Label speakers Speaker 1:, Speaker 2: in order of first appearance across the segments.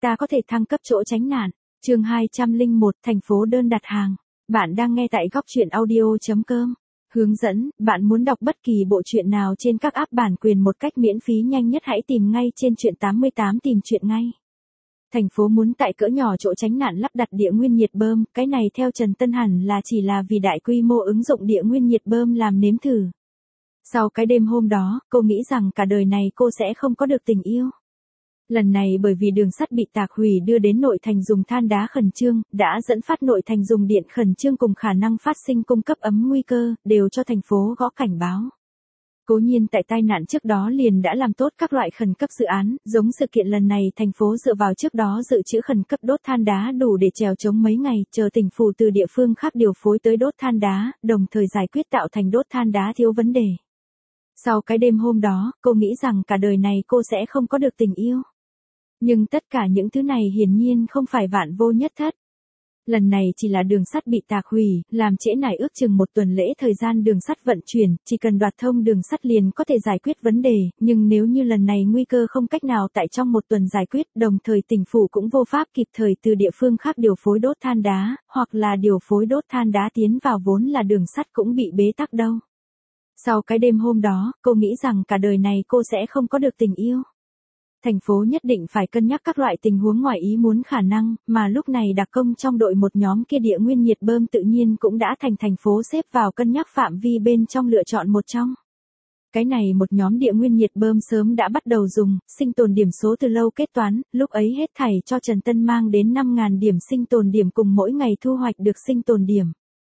Speaker 1: ta có thể thăng cấp chỗ tránh nạn. Chương 201, thành phố đơn đặt hàng. Bạn đang nghe tại góc truyện audio.com. Hướng dẫn, bạn muốn đọc bất kỳ bộ truyện nào trên các app bản quyền một cách miễn phí nhanh nhất hãy tìm ngay trên truyện 88 tìm truyện ngay. Thành phố muốn tại cỡ nhỏ chỗ tránh nạn lắp đặt địa nguyên nhiệt bơm, cái này theo Trần Tân hẳn là chỉ là vì đại quy mô ứng dụng địa nguyên nhiệt bơm làm nếm thử. Sau cái đêm hôm đó, cô nghĩ rằng cả đời này cô sẽ không có được tình yêu. Lần này bởi vì đường sắt bị tạc hủy đưa đến nội thành dùng than đá khẩn trương, đã dẫn phát nội thành dùng điện khẩn trương cùng khả năng phát sinh cung cấp ấm nguy cơ, đều cho thành phố gõ cảnh báo. Cố nhiên tại tai nạn trước đó liền đã làm tốt các loại khẩn cấp dự án, giống sự kiện lần này thành phố dựa vào trước đó dự trữ khẩn cấp đốt than đá đủ để trèo chống mấy ngày, chờ tỉnh phủ từ địa phương khác điều phối tới đốt than đá, đồng thời giải quyết tạo thành đốt than đá thiếu vấn đề. Sau cái đêm hôm đó, cô nghĩ rằng cả đời này cô sẽ không có được tình yêu. Nhưng tất cả những thứ này hiển nhiên không phải vạn vô nhất thất. Lần này chỉ là đường sắt bị tạc hủy, làm trễ nải ước chừng một tuần lễ thời gian đường sắt vận chuyển, chỉ cần đoạt thông đường sắt liền có thể giải quyết vấn đề, nhưng nếu như lần này nguy cơ không cách nào tại trong một tuần giải quyết, đồng thời tỉnh phủ cũng vô pháp kịp thời từ địa phương khác điều phối đốt than đá, hoặc là điều phối đốt than đá tiến vào vốn là đường sắt cũng bị bế tắc đâu. Sau cái đêm hôm đó, cô nghĩ rằng cả đời này cô sẽ không có được tình yêu. Thành phố nhất định phải cân nhắc các loại tình huống ngoài ý muốn khả năng, mà lúc này đặc công trong đội một nhóm kia địa nguyên nhiệt bơm tự nhiên cũng đã thành phố xếp vào cân nhắc phạm vi bên trong lựa chọn một trong. Cái này một nhóm địa nguyên nhiệt bơm sớm đã bắt đầu dùng, sinh tồn điểm số từ lâu kết toán, lúc ấy hết thảy cho Trần Tân mang đến 5.000 điểm sinh tồn điểm cùng mỗi ngày thu hoạch được sinh tồn điểm.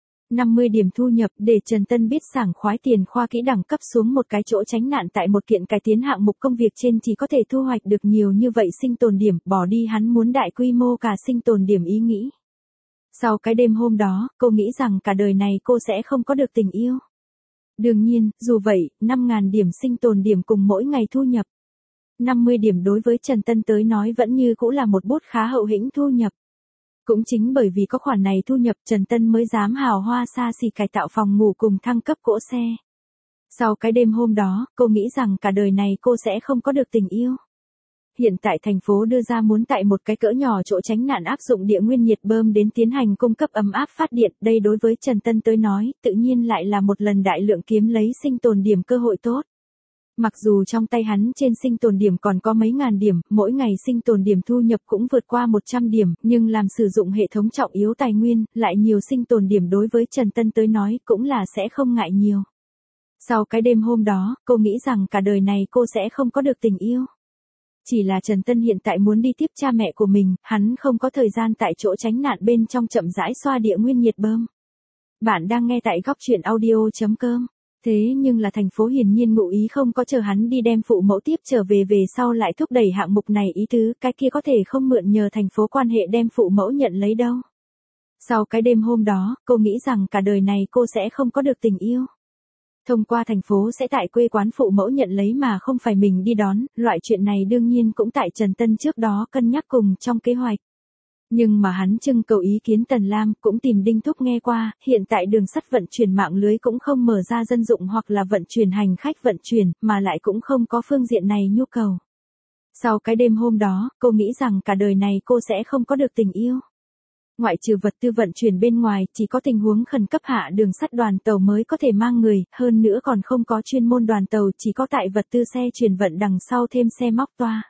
Speaker 1: 50 điểm thu nhập để Trần Tân biết sảng khoái tiền khoa kỹ đẳng cấp xuống một cái chỗ tránh nạn tại một kiện cải tiến hạng mục công việc trên chỉ có thể thu hoạch được nhiều như vậy sinh tồn điểm, bỏ đi hắn muốn đại quy mô cả sinh tồn điểm ý nghĩ. Sau cái đêm hôm đó, cô nghĩ rằng cả đời này cô sẽ không có được tình yêu. Đương nhiên, dù vậy, 5.000 điểm sinh tồn điểm cùng mỗi ngày thu nhập. 50 điểm đối với Trần Tân tới nói vẫn như cũ là một bút khá hậu hĩnh thu nhập. Cũng chính bởi vì có khoản này thu nhập Trần Tân mới dám hào hoa xa xỉ cải tạo phòng ngủ cùng thăng cấp cỗ xe. Sau cái đêm hôm đó, cô nghĩ rằng cả đời này cô sẽ không có được tình yêu. Hiện tại thành phố đưa ra muốn tại một cái cỡ nhỏ chỗ tránh nạn áp dụng địa nguyên nhiệt bơm đến tiến hành cung cấp ấm áp phát điện. Đây đối với Trần Tân tới nói, tự nhiên lại là một lần đại lượng kiếm lấy sinh tồn điểm cơ hội tốt. Mặc dù trong tay hắn trên sinh tồn điểm còn có mấy ngàn điểm, mỗi ngày sinh tồn điểm thu nhập cũng vượt qua 100 điểm, nhưng làm sử dụng hệ thống trọng yếu tài nguyên, lại nhiều sinh tồn điểm đối với Trần Tân tới nói cũng là sẽ không ngại nhiều. Sau cái đêm hôm đó, cô nghĩ rằng cả đời này cô sẽ không có được tình yêu. Chỉ là Trần Tân hiện tại muốn đi tiếp cha mẹ của mình, hắn không có thời gian tại chỗ tránh nạn bên trong chậm rãi xoa địa nguyên nhiệt bơm. Bạn đang nghe tại góc truyện audio.com. Thế nhưng là thành phố hiển nhiên ngụ ý không có chờ hắn đi đem phụ mẫu tiếp trở về sau lại thúc đẩy hạng mục này ý tứ, cái kia có thể không mượn nhờ thành phố quan hệ đem phụ mẫu nhận lấy đâu. Sau cái đêm hôm đó, cô nghĩ rằng cả đời này cô sẽ không có được tình yêu. Thông qua thành phố sẽ tại quê quán phụ mẫu nhận lấy mà không phải mình đi đón, loại chuyện này đương nhiên cũng tại Trần Tân trước đó cân nhắc cùng trong kế hoạch. Nhưng mà hắn trưng cầu ý kiến Tần Lam cũng tìm Đinh Thúc nghe qua, hiện tại đường sắt vận chuyển mạng lưới cũng không mở ra dân dụng hoặc là vận chuyển hành khách vận chuyển, mà lại cũng không có phương diện này nhu cầu. Sau cái đêm hôm đó, cô nghĩ rằng cả đời này cô sẽ không có được tình yêu. Ngoại trừ vật tư vận chuyển bên ngoài, chỉ có tình huống khẩn cấp hạ đường sắt đoàn tàu mới có thể mang người, hơn nữa còn không có chuyên môn đoàn tàu, chỉ có tại vật tư xe chuyển vận đằng sau thêm xe móc toa.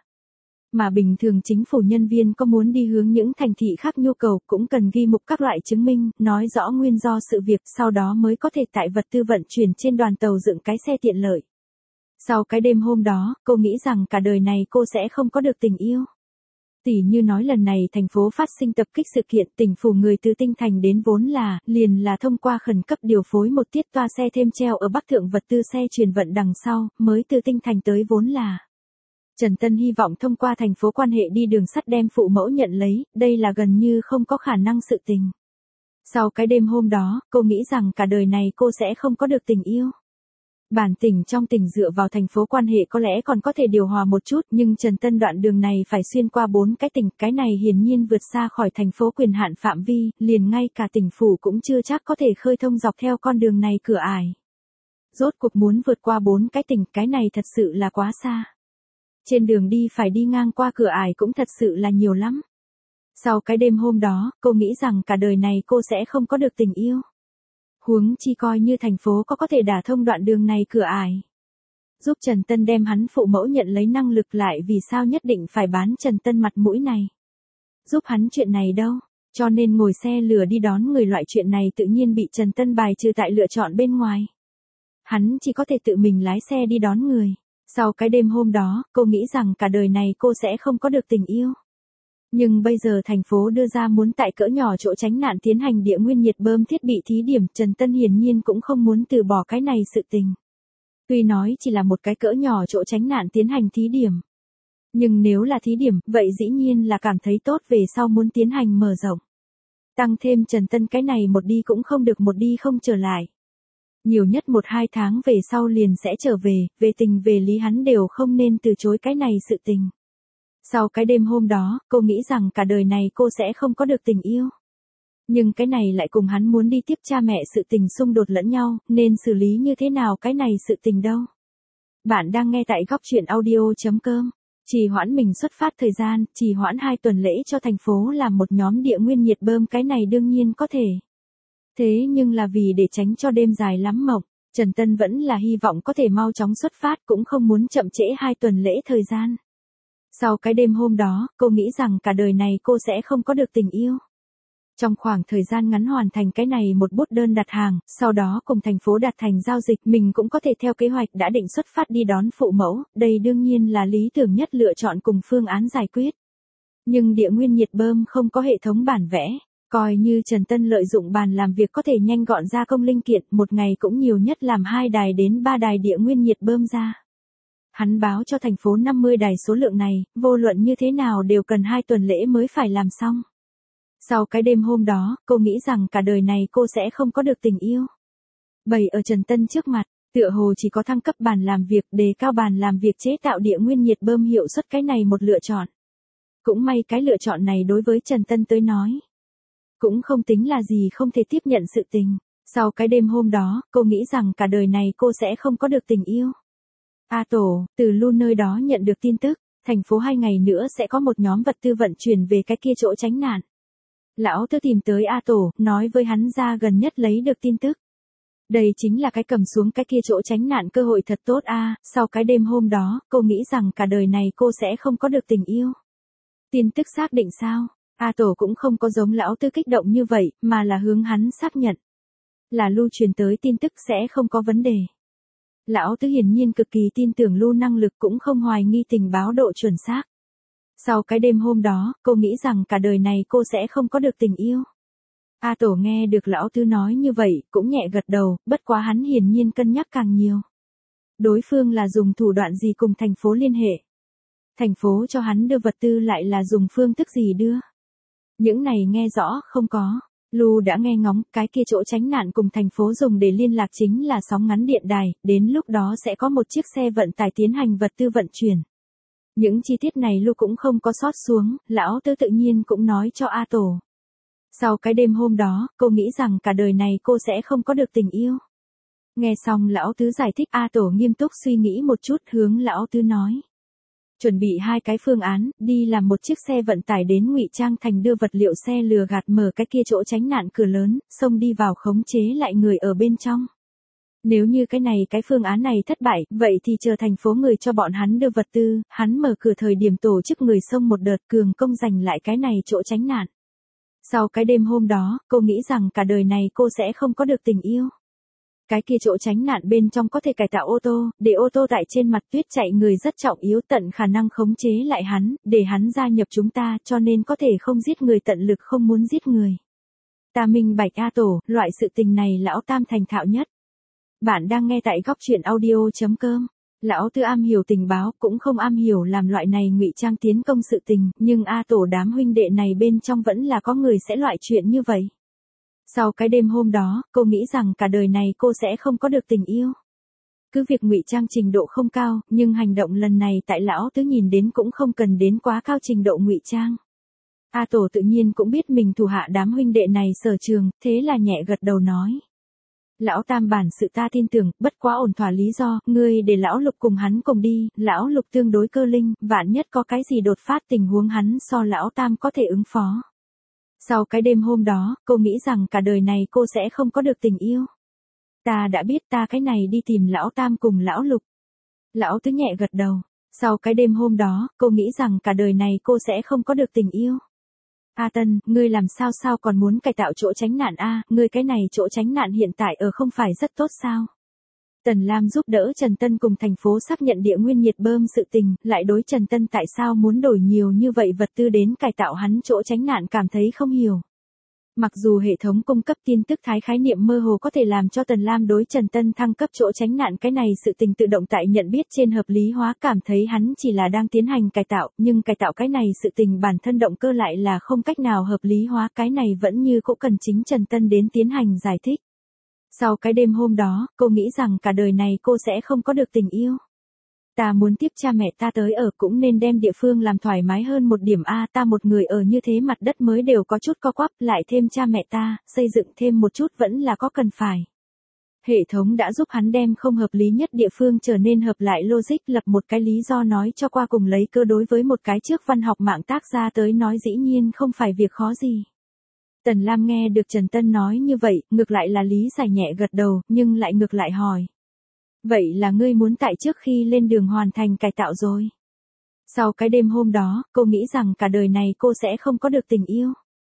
Speaker 1: Mà bình thường chính phủ nhân viên có muốn đi hướng những thành thị khác nhu cầu cũng cần ghi mục các loại chứng minh, nói rõ nguyên do sự việc, sau đó mới có thể tại vật tư vận chuyển trên đoàn tàu dựng cái xe tiện lợi. Sau cái đêm hôm đó, cô nghĩ rằng cả đời này cô sẽ không có được tình yêu. Tỉ như nói lần này thành phố phát sinh tập kích sự kiện, tỉnh phủ người từ Tinh Thành đến vốn là, liền là thông qua khẩn cấp điều phối một tiết toa xe thêm treo ở Bắc Thượng vật tư xe chuyển vận đằng sau, mới từ Tinh Thành tới vốn là. Trần Tân hy vọng thông qua thành phố quan hệ đi đường sắt đem phụ mẫu nhận lấy, đây là gần như không có khả năng sự tình. Sau cái đêm hôm đó, cô nghĩ rằng cả đời này cô sẽ không có được tình yêu. Bản tỉnh trong tỉnh dựa vào thành phố quan hệ có lẽ còn có thể điều hòa một chút, nhưng Trần Tân đoạn đường này phải xuyên qua 4 cái tỉnh, cái này hiển nhiên vượt xa khỏi thành phố quyền hạn phạm vi, liền ngay cả tỉnh phủ cũng chưa chắc có thể khơi thông dọc theo con đường này cửa ải. Rốt cuộc muốn vượt qua 4 cái tỉnh, cái này thật sự là quá xa. Trên đường đi phải đi ngang qua cửa ải cũng thật sự là nhiều lắm. Sau cái đêm hôm đó, cô nghĩ rằng cả đời này cô sẽ không có được tình yêu. Huống chi coi như thành phố có thể đả thông đoạn đường này cửa ải. Giúp Trần Tân đem hắn phụ mẫu nhận lấy năng lực lại vì sao nhất định phải bán Trần Tân mặt mũi này. Giúp hắn chuyện này đâu, cho nên ngồi xe lửa đi đón người loại chuyện này tự nhiên bị Trần Tân bài trừ tại lựa chọn bên ngoài. Hắn chỉ có thể tự mình lái xe đi đón người. Sau cái đêm hôm đó, cô nghĩ rằng cả đời này cô sẽ không có được tình yêu. Nhưng bây giờ thành phố đưa ra muốn tại cỡ nhỏ chỗ tránh nạn tiến hành địa nguyên nhiệt bơm thiết bị thí điểm, Trần Tân hiển nhiên cũng không muốn từ bỏ cái này sự tình. Tuy nói chỉ là một cái cỡ nhỏ chỗ tránh nạn tiến hành thí điểm. Nhưng nếu là thí điểm, vậy dĩ nhiên là cảm thấy tốt về sau muốn tiến hành mở rộng. Tăng thêm Trần Tân cái này một đi cũng không được một đi không trở lại. Nhiều nhất 1-2 tháng về sau liền sẽ trở về tình về lý hắn đều không nên từ chối cái này sự tình. Sau cái đêm hôm đó, cô nghĩ rằng cả đời này cô sẽ không có được tình yêu. Nhưng cái này lại cùng hắn muốn đi tiếp cha mẹ sự tình xung đột lẫn nhau, nên xử lý như thế nào cái này sự tình đâu. Bạn đang nghe tại góc truyện audio.com. Trì hoãn mình xuất phát thời gian, trì hoãn 2 tuần lễ cho thành phố làm một nhóm địa nguyên nhiệt bơm, cái này đương nhiên có thể. Thế nhưng là vì để tránh cho đêm dài lắm mộng, Trần Tân vẫn là hy vọng có thể mau chóng xuất phát, cũng không muốn chậm trễ 2 tuần lễ thời gian. Sau cái đêm hôm đó, cô nghĩ rằng cả đời này cô sẽ không có được tình yêu. Trong khoảng thời gian ngắn hoàn thành cái này một bút đơn đặt hàng, sau đó cùng thành phố đạt thành giao dịch, mình cũng có thể theo kế hoạch đã định xuất phát đi đón phụ mẫu, đây đương nhiên là lý tưởng nhất lựa chọn cùng phương án giải quyết. Nhưng địa nguyên nhiệt bơm không có hệ thống bản vẽ, coi như Trần Tân lợi dụng bàn làm việc có thể nhanh gọn gia công linh kiện, một ngày cũng nhiều nhất làm 2 đài đến 3 đài địa nguyên nhiệt bơm ra. Hắn báo cho thành phố 50 đài số lượng này, vô luận như thế nào đều cần 2 tuần lễ mới phải làm xong. Sau cái đêm hôm đó, cô nghĩ rằng cả đời này cô sẽ không có được tình yêu. Bày ở Trần Tân trước mặt, tựa hồ chỉ có thăng cấp bàn làm việc, đề cao bàn làm việc chế tạo địa nguyên nhiệt bơm hiệu suất, cái này một lựa chọn. Cũng may cái lựa chọn này đối với Trần Tân tới nói, cũng không tính là gì không thể tiếp nhận sự tình. Sau cái đêm hôm đó, cô nghĩ rằng cả đời này cô sẽ không có được tình yêu. Tổ, từ Lu nơi đó nhận được tin tức, thành phố 2 ngày nữa sẽ có một nhóm vật tư vận chuyển về cái kia chỗ tránh nạn. Lão Tư tìm tới Tổ, nói với hắn ra gần nhất lấy được tin tức. Đây chính là cái cầm xuống cái kia chỗ tránh nạn cơ hội thật tốt Sau cái đêm hôm đó, cô nghĩ rằng cả đời này cô sẽ không có được tình yêu. Tin tức xác định sao? Tổ cũng không có giống Lão Tư kích động như vậy, mà là hướng hắn xác nhận. Là Lu truyền tới tin tức sẽ không có vấn đề. Lão Tư hiển nhiên cực kỳ tin tưởng Lu năng lực, cũng không hoài nghi tình báo độ chuẩn xác. Sau cái đêm hôm đó, cô nghĩ rằng cả đời này cô sẽ không có được tình yêu. Tổ nghe được Lão Tư nói như vậy, cũng nhẹ gật đầu, bất quá hắn hiển nhiên cân nhắc càng nhiều. Đối phương là dùng thủ đoạn gì cùng thành phố liên hệ? Thành phố cho hắn đưa vật tư lại là dùng phương thức gì đưa? Những này nghe rõ không có. Lu đã nghe ngóng, cái kia chỗ tránh nạn cùng thành phố dùng để liên lạc chính là sóng ngắn điện đài, đến lúc đó sẽ có một chiếc xe vận tải tiến hành vật tư vận chuyển. Những chi tiết này Lu cũng không có sót xuống, Lão Tư tự nhiên cũng nói cho Tổ. Sau cái đêm hôm đó, cô nghĩ rằng cả đời này cô sẽ không có được tình yêu. Nghe xong Lão Tư giải thích, Tổ nghiêm túc suy nghĩ một chút, hướng Lão Tư nói. Chuẩn bị 2 cái phương án, đi làm một chiếc xe vận tải đến Ngụy Trang Thành đưa vật liệu xe lừa gạt mở cái kia chỗ tránh nạn cửa lớn, xông đi vào khống chế lại người ở bên trong. Nếu như cái phương án này thất bại, vậy thì chờ thành phố người cho bọn hắn đưa vật tư, hắn mở cửa thời điểm tổ chức người xông một đợt cường công giành lại cái này chỗ tránh nạn. Sau cái đêm hôm đó, cô nghĩ rằng cả đời này cô sẽ không có được tình yêu. Cái kia chỗ tránh nạn bên trong có thể cải tạo ô tô, để ô tô tại trên mặt tuyết chạy người rất trọng yếu, tận khả năng khống chế lại hắn, để hắn gia nhập chúng ta, cho nên có thể không giết người, tận lực không muốn giết người. Ta minh bạch Tổ, loại sự tình này Lão Tam thành thạo nhất. Bạn đang nghe tại góc truyện audio.com. Lão Tư am hiểu tình báo, cũng không am hiểu làm loại này ngụy trang tiến công sự tình, nhưng Tổ đám huynh đệ này bên trong vẫn là có người sẽ loại chuyện như vậy. Sau cái đêm hôm đó, cô nghĩ rằng cả đời này cô sẽ không có được tình yêu. Cứ việc ngụy trang trình độ không cao, nhưng hành động lần này tại Lão Tư nhìn đến cũng không cần đến quá cao trình độ ngụy trang. Tổ tự nhiên cũng biết mình thủ hạ đám huynh đệ này sở trường, thế là nhẹ gật đầu nói. Lão Tam bản sự ta tin tưởng, bất quá ổn thỏa lý do, ngươi để lão Lục cùng hắn cùng đi, lão Lục tương đối cơ linh, vạn nhất có cái gì đột phát tình huống hắn so lão Tam có thể ứng phó. Sau cái đêm hôm đó, cô nghĩ rằng cả đời này cô sẽ không có được tình yêu. Ta đã biết ta cái này đi tìm lão Tam cùng lão Lục. Lão Tứ nhẹ gật đầu. Sau cái đêm hôm đó, cô nghĩ rằng cả đời này cô sẽ không có được tình yêu. A Tân, ngươi làm sao còn muốn cải tạo chỗ tránh nạn a? Ngươi cái này chỗ tránh nạn hiện tại ở không phải rất tốt sao? Tần Lam giúp đỡ Trần Tân cùng thành phố xác nhận địa nguyên nhiệt bơm sự tình, lại đối Trần Tân tại sao muốn đổi nhiều như vậy vật tư đến cải tạo hắn chỗ tránh nạn cảm thấy không hiểu. Mặc dù hệ thống cung cấp tin tức thái khái niệm mơ hồ có thể làm cho Tần Lam đối Trần Tân thăng cấp chỗ tránh nạn cái này sự tình tự động tại nhận biết trên hợp lý hóa cảm thấy hắn chỉ là đang tiến hành cải tạo, nhưng cải tạo cái này sự tình bản thân động cơ lại là không cách nào hợp lý hóa, cái này vẫn như cũng cần chính Trần Tân đến tiến hành giải thích. Sau cái đêm hôm đó, cô nghĩ rằng cả đời này cô sẽ không có được tình yêu. Ta muốn tiếp cha mẹ ta tới ở cũng nên đem địa phương làm thoải mái hơn một điểm a, ta một người ở như thế mặt đất mới đều có chút co quắp, lại thêm cha mẹ ta, xây dựng thêm một chút vẫn là có cần phải. Hệ thống đã giúp hắn đem không hợp lý nhất địa phương trở nên hợp lại logic, lập một cái lý do nói cho qua cùng lấy cơ đối với một cái trước văn học mạng tác ra tới nói dĩ nhiên không phải việc khó gì. Tần Lam nghe được Trần Tân nói như vậy, ngược lại là lý giải nhẹ gật đầu, nhưng lại ngược lại hỏi. Vậy là ngươi muốn tại trước khi lên đường hoàn thành cải tạo rồi. Sau cái đêm hôm đó, cô nghĩ rằng cả đời này cô sẽ không có được tình yêu.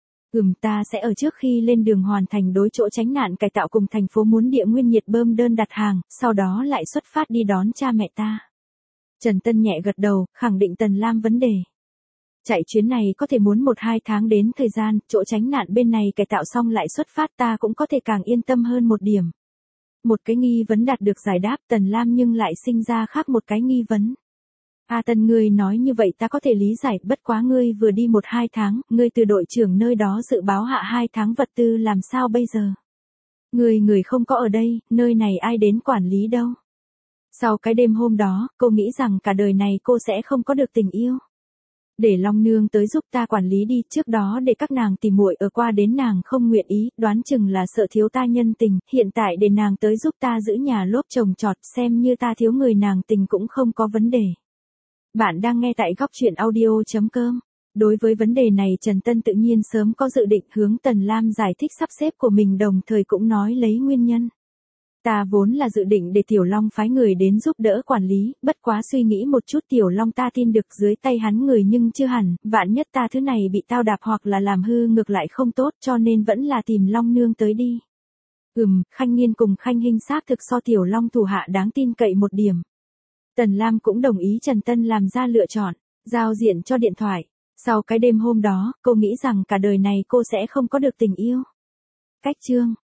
Speaker 1: Ta sẽ ở trước khi lên đường hoàn thành đối chỗ tránh nạn cải tạo cùng thành phố muốn địa nguyên nhiệt bơm đơn đặt hàng, sau đó lại xuất phát đi đón cha mẹ ta. Trần Tân nhẹ gật đầu, khẳng định Tần Lam vấn đề. Chạy chuyến này có thể muốn 1-2 tháng đến thời gian, chỗ tránh nạn bên này cải tạo xong lại xuất phát ta cũng có thể càng yên tâm hơn một điểm. Một cái nghi vấn đạt được giải đáp, Tần Lam nhưng lại sinh ra khác một cái nghi vấn. A Tân, ngươi nói như vậy ta có thể lý giải, bất quá ngươi vừa đi 1-2 tháng, ngươi từ đội trưởng nơi đó dự báo hạ 2 tháng vật tư làm sao bây giờ? Người không có ở đây, nơi này ai đến quản lý đâu? Sau cái đêm hôm đó, cô nghĩ rằng cả đời này cô sẽ không có được tình yêu. Để Long Nương tới giúp ta quản lý đi, trước đó để các nàng tìm muội ở qua đến nàng không nguyện ý, đoán chừng là sợ thiếu ta nhân tình, hiện tại để nàng tới giúp ta giữ nhà lốp trồng trọt, xem như ta thiếu người nàng tình cũng không có vấn đề. Bạn đang nghe tại góc truyện audio.com. Đối với vấn đề này Trần Tân tự nhiên sớm có dự định, hướng Tần Lam giải thích sắp xếp của mình, đồng thời cũng nói lấy nguyên nhân. Ta vốn là dự định để Tiểu Long phái người đến giúp đỡ quản lý, bất quá suy nghĩ một chút Tiểu Long ta tin được dưới tay hắn người nhưng chưa hẳn, vạn nhất ta thứ này bị tao đạp hoặc là làm hư ngược lại không tốt, cho nên vẫn là tìm Long Nương tới đi. Khanh Nghiên cùng Khanh Hinh xác thực so Tiểu Long thủ hạ đáng tin cậy một điểm. Tần Lam cũng đồng ý Trần Tân làm ra lựa chọn, giao diện cho điện thoại. Sau cái đêm hôm đó, cô nghĩ rằng cả đời này cô sẽ không có được tình yêu. Cách chương